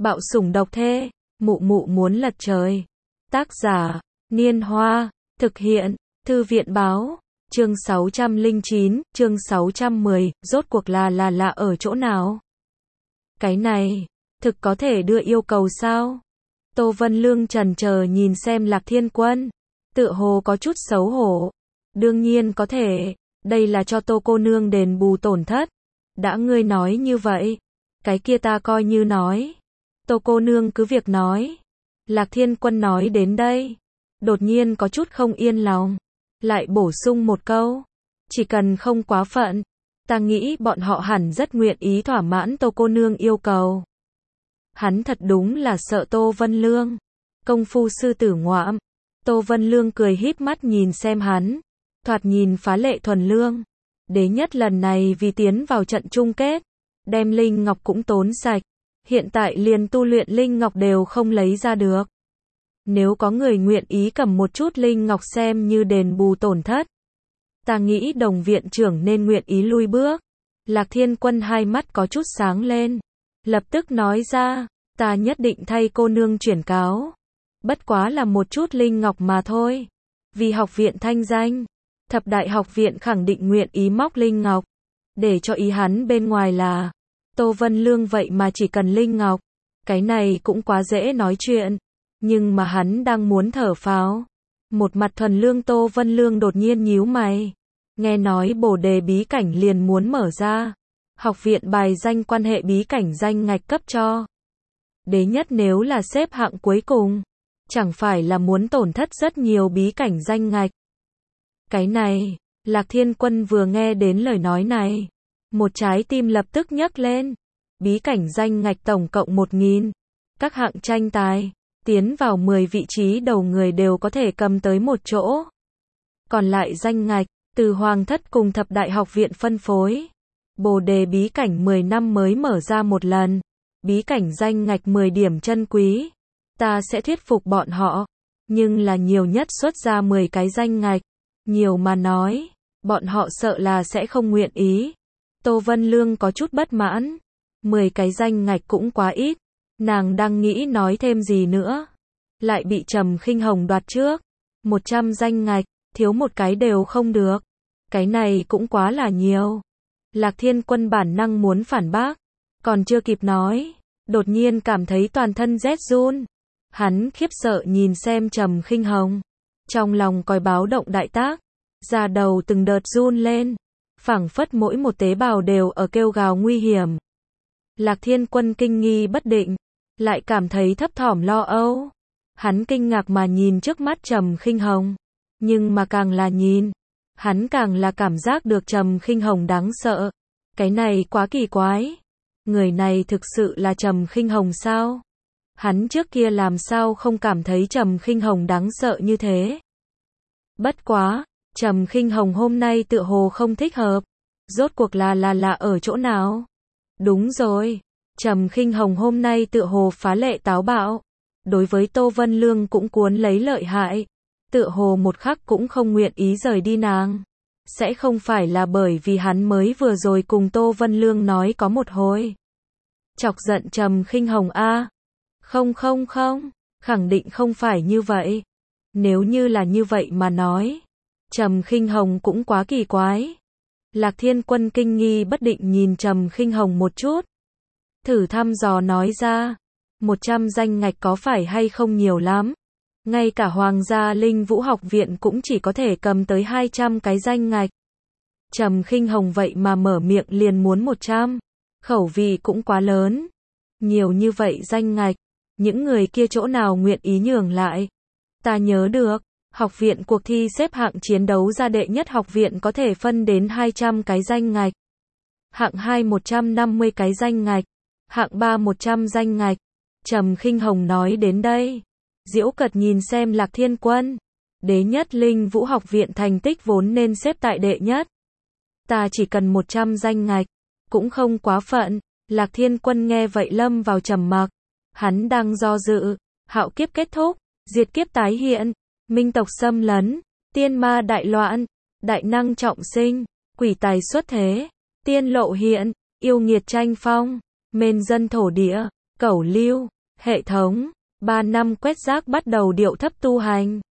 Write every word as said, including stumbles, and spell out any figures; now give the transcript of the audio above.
Bạo sủng độc thê, mụ mụ muốn lật trời. Tác giả, Niên Hoa, thực hiện, Thư viện báo, chương sáu trăm lẻ chín, chương sáu trăm mười, rốt cuộc là là lạ ở chỗ nào? Cái này, thực có thể đưa yêu cầu sao? Tô Vân Lương chần chờ nhìn xem Lạc Thiên Quân, tựa hồ có chút xấu hổ. Đương nhiên có thể, đây là cho Tô cô nương đền bù tổn thất. Đã ngươi nói như vậy, cái kia ta coi như nói. Tô cô nương cứ việc nói. Lạc Thiên Quân nói đến đây, đột nhiên có chút không yên lòng, lại bổ sung một câu, chỉ cần không quá phận, ta nghĩ bọn họ hẳn rất nguyện ý thỏa mãn Tô cô nương yêu cầu. Hắn thật đúng là sợ Tô Vân Lương, công phu sư tử ngoạm. Tô Vân Lương cười híp mắt nhìn xem hắn, thoạt nhìn phá lệ thuần lương. Đế nhất lần này vì tiến vào trận chung kết, đem linh ngọc cũng tốn sạch, hiện tại liền tu luyện linh ngọc đều không lấy ra được. Nếu có người nguyện ý cầm một chút linh ngọc xem như đền bù tổn thất, ta nghĩ Đồng viện trưởng nên nguyện ý lui bước. Lạc Thiên Quân hai mắt có chút sáng lên, lập tức nói ra, ta nhất định thay cô nương chuyển cáo. Bất quá là một chút linh ngọc mà thôi. Vì học viện thanh danh, thập đại học viện khẳng định nguyện ý móc linh ngọc, để cho ý hắn bên ngoài là, Tô Vân Lương vậy mà chỉ cần linh ngọc. Cái này cũng quá dễ nói chuyện. Nhưng mà hắn đang muốn thở phào. Một mặt thuần lương Tô Vân Lương đột nhiên nhíu mày. Nghe nói bồ đề bí cảnh liền muốn mở ra. Học viện bài danh quan hệ bí cảnh danh ngạch cấp cho. Đế nhất nếu là xếp hạng cuối cùng, chẳng phải là muốn tổn thất rất nhiều bí cảnh danh ngạch. Cái này, Lạc Thiên Quân vừa nghe đến lời nói này, một trái tim lập tức nhấc lên. Bí cảnh danh ngạch tổng cộng một nghìn. Các hạng tranh tài, tiến vào mười vị trí đầu người đều có thể cầm tới một chỗ. Còn lại danh ngạch, từ Hoàng thất cùng thập đại học viện phân phối. Bồ đề bí cảnh mười năm mới mở ra một lần. Bí cảnh danh ngạch mười điểm chân quý. Ta sẽ thuyết phục bọn họ. Nhưng là nhiều nhất xuất ra mười cái danh ngạch. Nhiều mà nói, bọn họ sợ là sẽ không nguyện ý. Tô Vân Lương có chút bất mãn. mười cái danh ngạch cũng quá ít. Nàng đang nghĩ nói thêm gì nữa. Lại bị Trầm Khinh Hồng đoạt trước. một trăm danh ngạch, thiếu một cái đều không được. Cái này cũng quá là nhiều. Lạc Thiên Quân bản năng muốn phản bác. Còn chưa kịp nói, đột nhiên cảm thấy toàn thân rét run. Hắn khiếp sợ nhìn xem Trầm Khinh Hồng. Trong lòng còi báo động đại tác. Da đầu từng đợt run lên. Phảng phất mỗi một tế bào đều ở kêu gào nguy hiểm. Lạc Thiên Quân kinh nghi bất định, lại cảm thấy thấp thỏm lo âu. Hắn kinh ngạc mà nhìn trước mắt Trầm Khinh Hồng, nhưng mà càng là nhìn, hắn càng là cảm giác được Trầm Khinh Hồng đáng sợ. Cái này quá kỳ quái. Người này thực sự là Trầm Khinh Hồng sao? Hắn trước kia làm sao không cảm thấy Trầm Khinh Hồng đáng sợ như thế? Bất quá, Trầm Khinh Hồng hôm nay tựa hồ không thích hợp. Rốt cuộc là là lạ ở chỗ nào? Đúng rồi, Trầm Khinh Hồng hôm nay tựa hồ phá lệ táo bạo. Đối với Tô Vân Lương cũng cuốn lấy lợi hại. Tựa hồ một khắc cũng không nguyện ý rời đi nàng. Sẽ không phải là bởi vì hắn mới vừa rồi cùng Tô Vân Lương nói có một hồi. Chọc giận Trầm Khinh Hồng a? À? Không không không, khẳng định không phải như vậy. Nếu như là như vậy mà nói, Trầm Khinh Hồng cũng quá kỳ quái. Lạc Thiên Quân kinh nghi bất định nhìn Trầm Khinh Hồng một chút. Thử thăm dò nói ra, một trăm danh ngạch có phải hay không nhiều lắm. Ngay cả Hoàng gia Linh Vũ học viện cũng chỉ có thể cầm tới hai trăm cái danh ngạch. Trầm Khinh Hồng vậy mà mở miệng liền muốn một trăm. Khẩu vị cũng quá lớn. Nhiều như vậy danh ngạch, những người kia chỗ nào nguyện ý nhường lại. Ta nhớ được, học viện cuộc thi xếp hạng chiến đấu ra đệ nhất học viện có thể phân đến hai trăm cái danh ngạch. Hạng hai một trăm năm mươi cái danh ngạch. Hạng ba một trăm danh ngạch. Trầm Khinh Hồng nói đến đây, giễu cợt nhìn xem Lạc Thiên Quân. Đế nhất Linh Vũ học viện thành tích vốn nên xếp tại đệ nhất. Ta chỉ cần một trăm danh ngạch, cũng không quá phận. Lạc Thiên Quân nghe vậy lâm vào trầm mặc. Hắn đang do dự, hạo kiếp kết thúc, diệt kiếp tái hiện, minh tộc xâm lấn, tiên ma đại loạn, đại năng trọng sinh, quỷ tài xuất thế, tiên lộ hiện, yêu nghiệt tranh phong, mên dân thổ địa, Cẩu Lưu, hệ thống, ba năm quét rác bắt đầu điệu thấp tu hành.